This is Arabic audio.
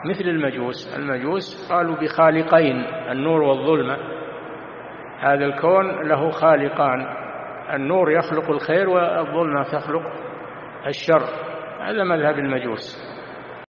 مثل المجوس قالوا بخالقين، النور والظلمة. هذا الكون له خالقان، النور يخلق الخير والظلمة تخلق الشر. هذا مذهب المجوس.